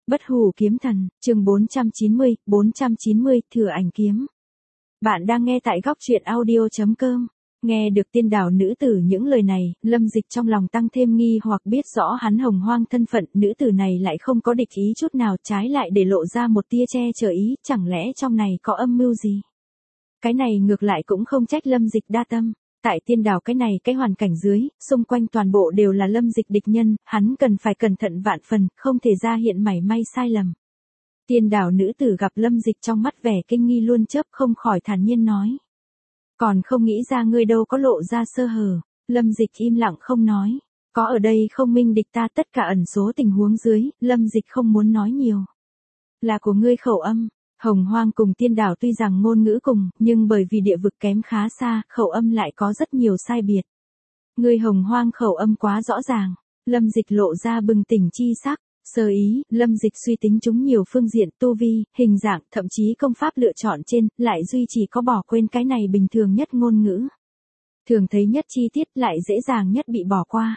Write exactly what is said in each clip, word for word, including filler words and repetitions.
Bất hủ kiếm thần, chương bốn trăm chín mươi, bốn trăm chín mươi, thừa ảnh kiếm. Bạn đang nghe tại góc truyện audio chấm com. Nghe được tiên đảo nữ tử những lời này, Lâm Dịch trong lòng tăng thêm nghi hoặc biết rõ hắn Hồng Hoang thân phận, nữ tử này lại không có địch ý chút nào, trái lại để lộ ra một tia che chở ý, chẳng lẽ trong này có âm mưu gì? Cái này ngược lại cũng không trách Lâm Dịch đa tâm. Tại tiên đảo cái này cái hoàn cảnh dưới, xung quanh toàn bộ đều là Lâm Dịch địch nhân, hắn cần phải cẩn thận vạn phần, không thể ra hiện mảy may sai lầm. Tiên đảo nữ tử gặp Lâm Dịch trong mắt vẻ kinh nghi luôn chớp, không khỏi thản nhiên nói. Còn không nghĩ ra ngươi đâu có lộ ra sơ hở. Lâm Dịch im lặng không nói. Có ở đây không minh địch ta tất cả ẩn số tình huống dưới, Lâm Dịch không muốn nói nhiều. Là của ngươi khẩu âm. Hồng Hoang cùng tiên đảo tuy rằng ngôn ngữ cùng, nhưng bởi vì địa vực kém khá xa, khẩu âm lại có rất nhiều sai biệt. Người Hồng Hoang khẩu âm quá rõ ràng. Lâm Dịch lộ ra bừng tỉnh chi sắc. Sơ ý, Lâm Dịch suy tính chúng nhiều phương diện, tu vi, hình dạng, thậm chí công pháp lựa chọn trên, lại duy chỉ có bỏ quên cái này bình thường nhất ngôn ngữ. Thường thấy nhất chi tiết lại dễ dàng nhất bị bỏ qua.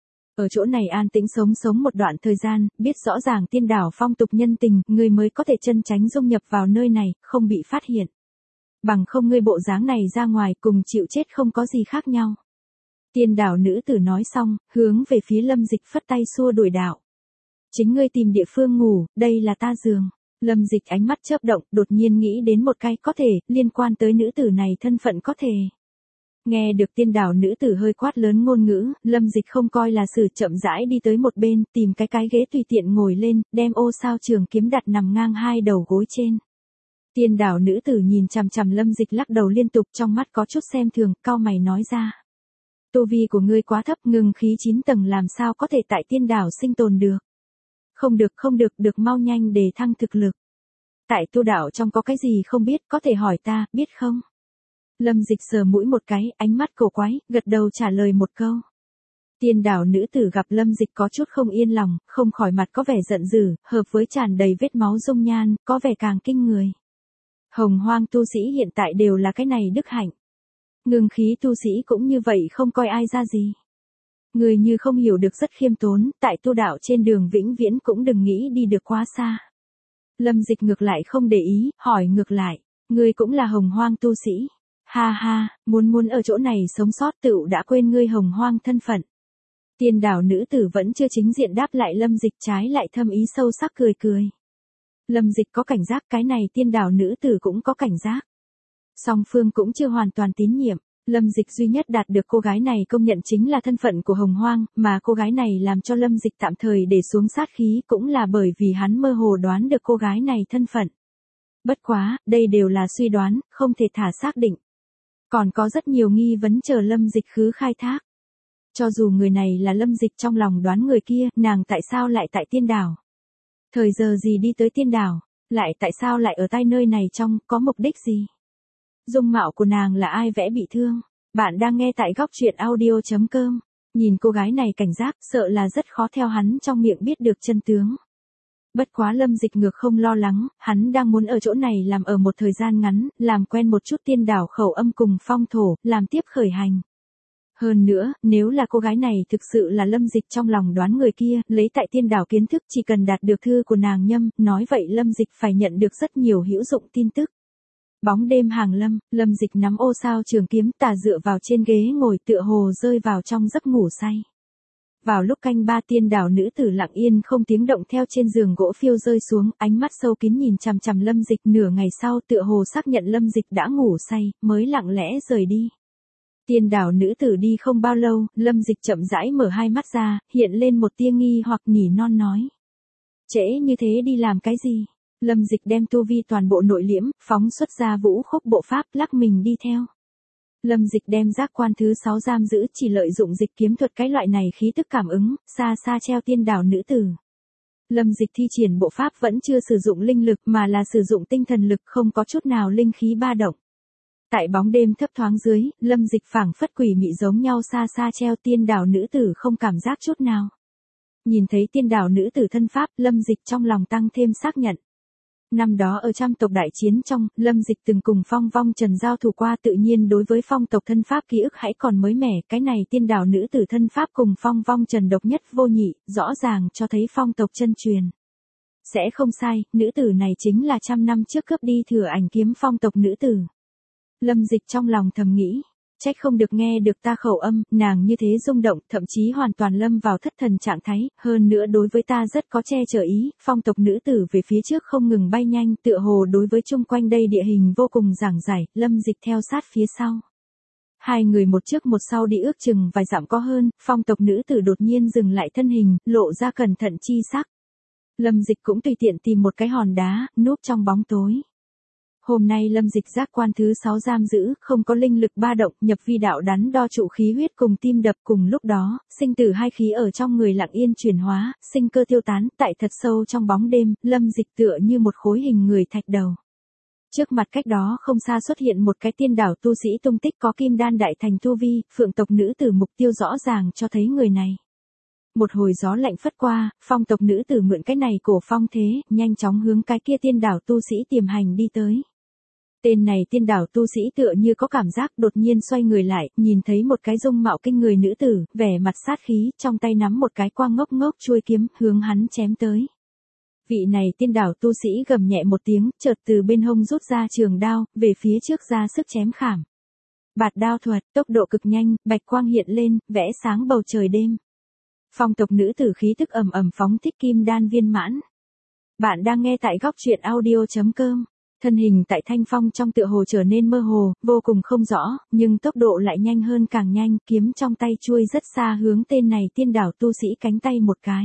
Ở chỗ này an tĩnh sống sống một đoạn thời gian, biết rõ ràng tiên đảo phong tục nhân tình, người mới có thể chân tránh dung nhập vào nơi này, không bị phát hiện. Bằng không ngươi bộ dáng này ra ngoài cùng chịu chết không có gì khác nhau. Tiên đảo nữ tử nói xong, hướng về phía Lâm Dịch phất tay xua đuổi đạo. Chính ngươi tìm địa phương ngủ, đây là ta giường. Lâm Dịch ánh mắt chớp động, đột nhiên nghĩ đến một cái có thể, liên quan tới nữ tử này thân phận có thể. Nghe được tiên đảo nữ tử hơi quát lớn ngôn ngữ, Lâm Dịch không coi là xử, chậm rãi đi tới một bên, tìm cái cái ghế tùy tiện ngồi lên, đem ô sao trường kiếm đặt nằm ngang hai đầu gối trên. Tiên đảo nữ tử nhìn chằm chằm Lâm Dịch lắc đầu liên tục, trong mắt có chút xem thường, cau mày nói ra. Tu vi của ngươi quá thấp, ngưng khí chín tầng làm sao có thể tại tiên đảo sinh tồn được. Không được không được, được mau nhanh để thăng thực lực. Tại tu đạo trong có cái gì không biết, có thể hỏi ta, biết không? Lâm Dịch sờ mũi một cái, ánh mắt cổ quái, gật đầu trả lời một câu. Tiên đảo nữ tử gặp Lâm Dịch có chút không yên lòng, không khỏi mặt có vẻ giận dữ, hợp với tràn đầy vết máu dung nhan, có vẻ càng kinh người. Hồng Hoang tu sĩ hiện tại đều là cái này đức hạnh. Ngưng khí tu sĩ cũng như vậy, không coi ai ra gì. Người như không hiểu được rất khiêm tốn, tại tu đạo trên đường vĩnh viễn cũng đừng nghĩ đi được quá xa. Lâm Dịch ngược lại không để ý, hỏi ngược lại, ngươi cũng là Hồng Hoang tu sĩ. Ha ha, muốn muốn ở chỗ này sống sót tựu đã quên ngươi Hồng Hoang thân phận. Tiên đảo nữ tử vẫn chưa chính diện đáp lại Lâm Dịch, trái lại thâm ý sâu sắc cười cười. Lâm Dịch có cảnh giác, cái này tiên đảo nữ tử cũng có cảnh giác. Song phương cũng chưa hoàn toàn tín nhiệm. Lâm Dịch duy nhất đạt được cô gái này công nhận chính là thân phận của Hồng Hoang, mà cô gái này làm cho Lâm Dịch tạm thời để xuống sát khí cũng là bởi vì hắn mơ hồ đoán được cô gái này thân phận. Bất quá, đây đều là suy đoán, không thể thả xác định. Còn có rất nhiều nghi vấn chờ Lâm Dịch khứ khai thác. Cho dù người này là Lâm Dịch trong lòng đoán người kia, nàng tại sao lại tại tiên đảo? Thời giờ gì đi tới tiên đảo? Lại tại sao lại ở tại nơi này trong, có mục đích gì? Dung mạo của nàng là ai vẽ bị thương? Bạn đang nghe tại góc truyện audio chấm com. Nhìn cô gái này cảnh giác, sợ là rất khó theo hắn trong miệng biết được chân tướng. Bất quá Lâm Dịch ngược không lo lắng, hắn đang muốn ở chỗ này làm ở một thời gian ngắn, làm quen một chút tiên đảo khẩu âm cùng phong thổ, làm tiếp khởi hành. Hơn nữa, nếu là cô gái này thực sự là Lâm Dịch trong lòng đoán người kia, lấy tại tiên đảo kiến thức chỉ cần đạt được thư của nàng nhâm, nói vậy Lâm Dịch phải nhận được rất nhiều hữu dụng tin tức. Bóng đêm hàng lâm, Lâm Dịch nắm ô sao trường kiếm, tà dựa vào trên ghế ngồi tựa hồ rơi vào trong giấc ngủ say. Vào lúc canh ba, tiên đảo nữ tử lặng yên không tiếng động theo trên giường gỗ phiêu rơi xuống, ánh mắt sâu kín nhìn chằm chằm Lâm Dịch, nửa ngày sau tựa hồ xác nhận Lâm Dịch đã ngủ say, mới lặng lẽ rời đi. Tiên đảo nữ tử đi không bao lâu, Lâm Dịch chậm rãi mở hai mắt ra, hiện lên một tia nghi hoặc nỉ non nói. Trễ như thế đi làm cái gì? Lâm Dịch đem tu vi toàn bộ nội liễm, phóng xuất ra vũ khúc bộ pháp, lắc mình đi theo. Lâm Dịch đem giác quan thứ sáu giam giữ, chỉ lợi dụng dịch kiếm thuật cái loại này khí tức cảm ứng, xa xa treo tiên đảo nữ tử. Lâm Dịch thi triển bộ pháp vẫn chưa sử dụng linh lực mà là sử dụng tinh thần lực, không có chút nào linh khí ba động. Tại bóng đêm thấp thoáng dưới, Lâm Dịch phảng phất quỷ mị giống nhau xa xa treo tiên đảo nữ tử không cảm giác chút nào. Nhìn thấy tiên đảo nữ tử thân pháp, Lâm Dịch trong lòng tăng thêm xác nhận. Năm đó ở trăm tộc đại chiến trong, Lâm Dịch từng cùng Phong Vong Trần giao thủ qua, tự nhiên đối với phong tộc thân pháp ký ức hãy còn mới mẻ, cái này tiên đảo nữ tử thân pháp cùng Phong Vong Trần độc nhất vô nhị, rõ ràng cho thấy phong tộc chân truyền. sẽ không sai, nữ tử này chính là trăm năm trước cướp đi Thừa Ảnh kiếm phong tộc nữ tử. Lâm Dịch trong lòng thầm nghĩ, trách không được nghe được ta khẩu âm, nàng như thế rung động, thậm chí hoàn toàn lâm vào thất thần trạng thái, hơn nữa đối với ta rất có che chở ý, phong tộc nữ tử về phía trước không ngừng bay nhanh, tựa hồ đối với chung quanh đây địa hình vô cùng giảng giải, Lâm Dịch theo sát phía sau. Hai người một trước một sau đi ước chừng vài dặm có hơn, phong tộc nữ tử đột nhiên dừng lại thân hình, lộ ra cẩn thận chi sắc. Lâm Dịch cũng tùy tiện tìm một cái hòn đá, núp trong bóng tối. Hôm nay Lâm Dịch giác quan thứ sáu giam giữ, không có linh lực ba động, nhập vi đạo đắn đo trụ khí huyết cùng tim đập cùng lúc đó, sinh tử hai khí ở trong người lặng yên chuyển hóa, sinh cơ tiêu tán, tại thật sâu trong bóng đêm, Lâm Dịch tựa như một khối hình người thạch đầu. Trước mặt cách đó không xa xuất hiện một cái tiên đảo tu sĩ tung tích có kim đan đại thành tu vi, phượng tộc nữ tử mục tiêu rõ ràng cho thấy người này. Một hồi gió lạnh phất qua, phong tộc nữ tử mượn cái này cổ phong thế, nhanh chóng hướng cái kia tiên đảo tu sĩ tiềm hành đi tới. Tên này tiên đảo tu sĩ tựa như có cảm giác đột nhiên xoay người lại, nhìn thấy một cái dung mạo kinh người nữ tử, vẻ mặt sát khí, trong tay nắm một cái quang ngốc ngốc chuôi kiếm, hướng hắn chém tới. Vị này tiên đảo tu sĩ gầm nhẹ một tiếng, chợt từ bên hông rút ra trường đao, về phía trước ra sức chém khảm. Bạt đao thuật, tốc độ cực nhanh, bạch quang hiện lên, vẽ sáng bầu trời đêm. Phong tộc nữ tử khí tức ầm ầm phóng thích kim đan viên mãn. Bạn đang nghe tại góc truyện audio chấm com. Thân hình tại thanh phong trong tựa hồ trở nên mơ hồ, vô cùng không rõ, nhưng tốc độ lại nhanh hơn càng nhanh, kiếm trong tay chuôi rất xa hướng tên này tiên đảo tu sĩ cánh tay một cái.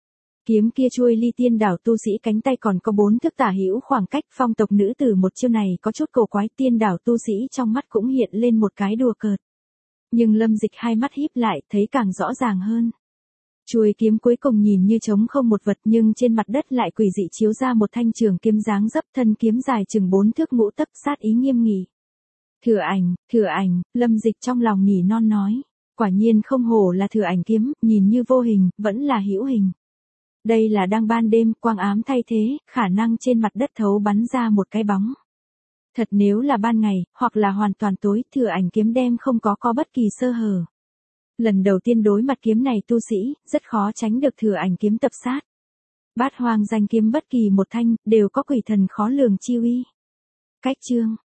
Kiếm kia chuôi ly tiên đảo tu sĩ cánh tay còn có bốn thước tả hữu khoảng cách, phong tộc nữ tử một chiêu này có chút cổ quái, tiên đảo tu sĩ trong mắt cũng hiện lên một cái đùa cợt. Nhưng Lâm Dịch hai mắt híp lại, thấy càng rõ ràng hơn. Chuôi kiếm cuối cùng nhìn như trống không một vật nhưng trên mặt đất lại quỷ dị chiếu ra một thanh trường kiếm dáng dấp, thân kiếm dài chừng bốn thước ngũ tấc, sát ý nghiêm nghị. Thừa Ảnh, Thừa Ảnh, Lâm Dịch trong lòng nỉ non nói, quả nhiên không hổ là Thừa Ảnh kiếm, nhìn như vô hình, vẫn là hữu hình. Đây là đang ban đêm, quang ám thay thế, khả năng trên mặt đất thấu bắn ra một cái bóng. Thật nếu là ban ngày, hoặc là hoàn toàn tối, Thừa Ảnh kiếm đem không có có bất kỳ sơ hở. Lần đầu tiên đối mặt kiếm này tu sĩ, rất khó tránh được Thừa Ảnh kiếm tập sát. Bát hoang danh kiếm bất kỳ một thanh, đều có quỷ thần khó lường chi uy. Cách chương